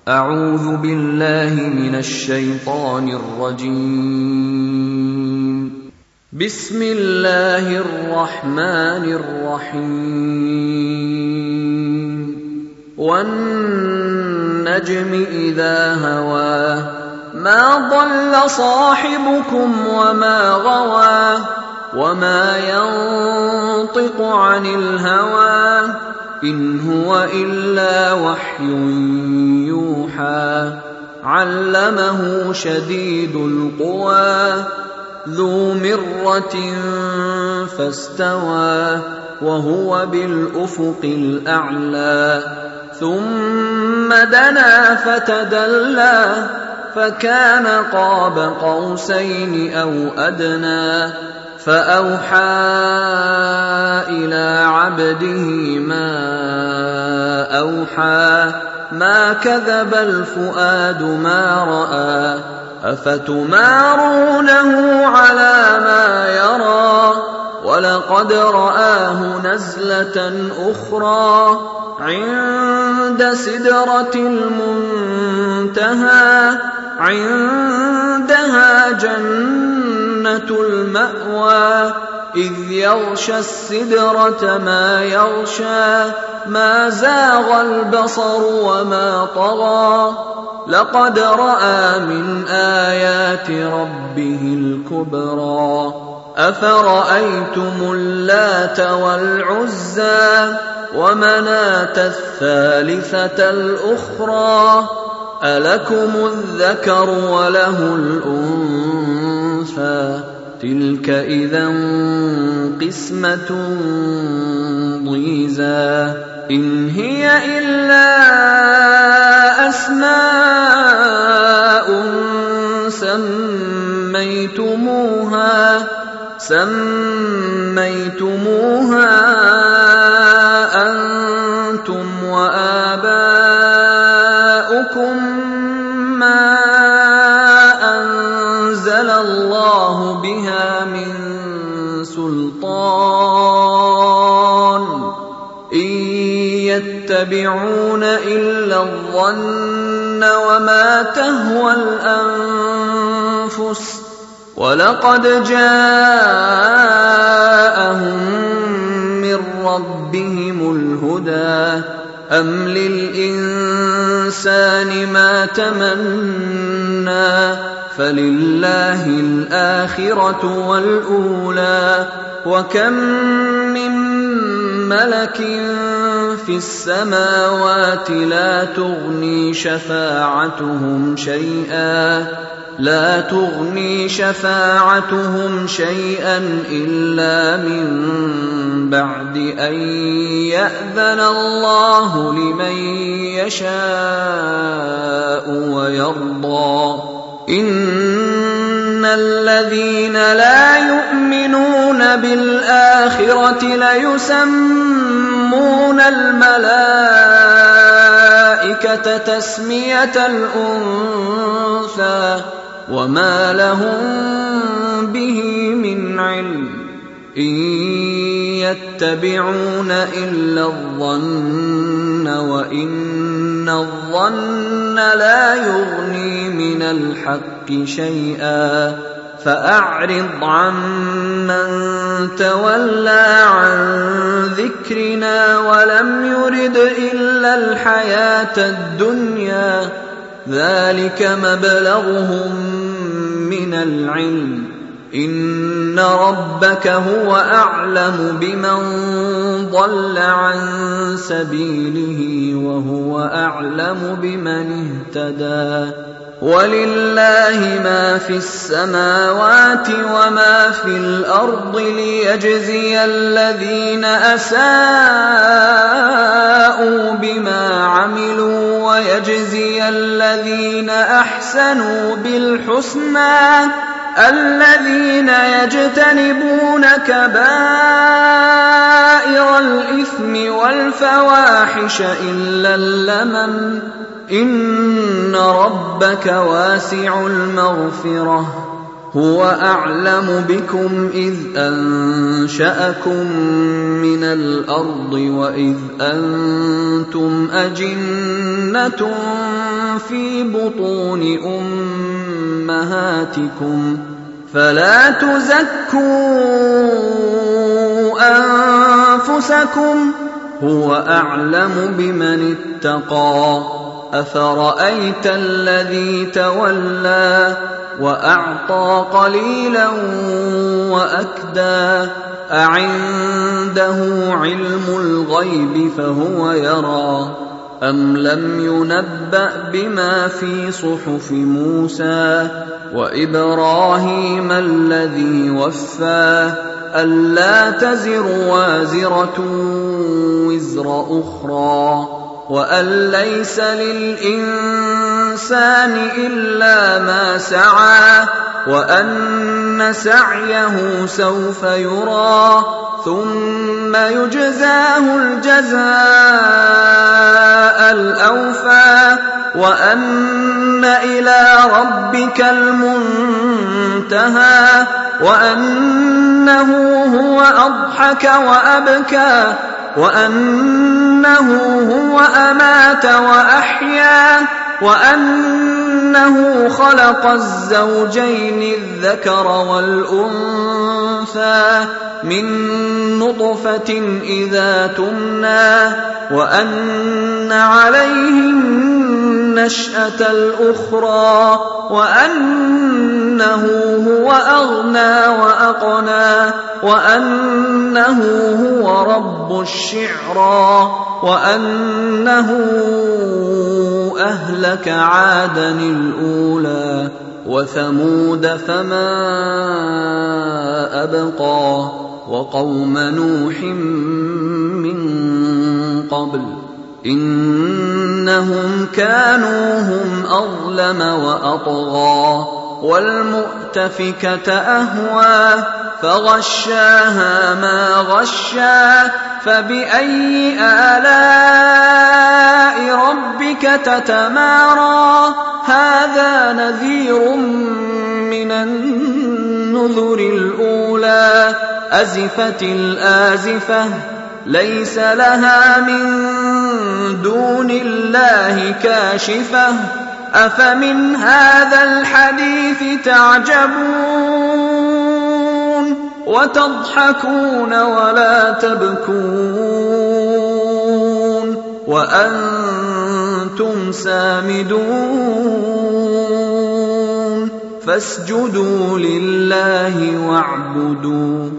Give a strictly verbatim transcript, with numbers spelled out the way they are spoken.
أعوذ بالله من الشيطان الرجيم. بسم الله الرحمن الرحيم. والنجم إذا هوى ما ضل صاحبكم وما غوى وما ينطق عن الهوى إن هو إلا وحي يوحى. علمه شديد القوى ذو مرة فاستوى وهو بالأفق الأعلى. ثم دنا فتدلى فكان قاب قوسين أو أدنى. فأوحى إلى عبده ما أوحى ما كذب الفؤاد ما رأى. أفتمارونه على ما يرى ولقد رآه نزلة أخرى عند سدرة المنتهى. عندها جنة المأوى إذ يغشى السدرة ما يغشى. ما زاغ البصر وما طغى لقد رأى من آيات ربه الكبرى. أفرأيتم اللات والعزى ومناة الثالثة الأخرى ألكم الذكر وله الأنثى تلك إذا قسمة ضيزى. إن هي إلا أسماء سميتموها سميتموها أنتم وآباؤكم ما أنزل الله بها من سلطان إن يتبعون إلا الظن وما تهوى الأنفس ولقد جاءهم من ربهم الهدى. أم للإنسان ما تمنى فلله الآخرة والأولى. وكم من ملك في السماوات لا تغني شفاعتهم شيئا لا تغني شفاعتهم شيئا إلا من بعد أن يأذن الله لمن يشاء ويرضى. إن الذين لا يؤمنون بالآخرة ليسمون الملائكة تسمية الأنثى وما لهم به من علم إن يتبعون إلا الظن وإن الظن لا يغني من الحق شيئا. فأعرض عمن تولى عن ذكرنا ولم يرد إلا الحياة الدنيا. ذلك مبلغهم من العلم إن ربك هو أعلم بمن ضل عن سبيله وهو أعلم بمن اهتدى. ولله ما في السماوات وما في الأرض ليجزي الذين أساءوا بما عملوا ويجزي الذين أحسنوا بالحسنى. الذين يجتنبون كبائر الإثم والفواحش إلا اللمم إن ربك واسع المغفرة هو أعلم بكم إذ أنشأكم من الأرض وإذ أنتم أجنة في بطون أمهاتكم فلا تزكوا أنفسكم هو أعلم بمن اتقى أفرأيت الذي تولى وأعطى قليلا وأكدى أعنده علم الغيب فهو يرى أم لم ينبأ بما في صحف موسى وإبراهيم الذي وفى ألا تزر وازرة وزر أخرى وأن ليس للإنسان إلا ما سعى وأن سعيه سوف يرى ثم يجزاه الجزاء الأوفى وأن إلى ربك المنتهى وأنه هو أضحك وأبكى وأنه هو أمات وأحيا وأنه خلق الزوجين الذكر والأنثى من نطفة إذا تمنى وأن عليه النشأة الأخرى وأنه هو أغنى وأقنى وأنه هو رب الشعرى وأنه أهلك عادا الأولى وثمود فما أبقى وقوم نوح من قبل إنهم كانوا هم أظلم وأطغى والمؤتفكة أهوى فغشاها ما غشا فبأي آلاء ربك تتمارى هذا نذير من النذر الأولى أزفت الآزفة ليس لها من دون الله كاشفة أفمن هذا الحديث تعجبون وتضحكون ولا تبكون وأنتم سامدون فاسجدوا لله واعبدوا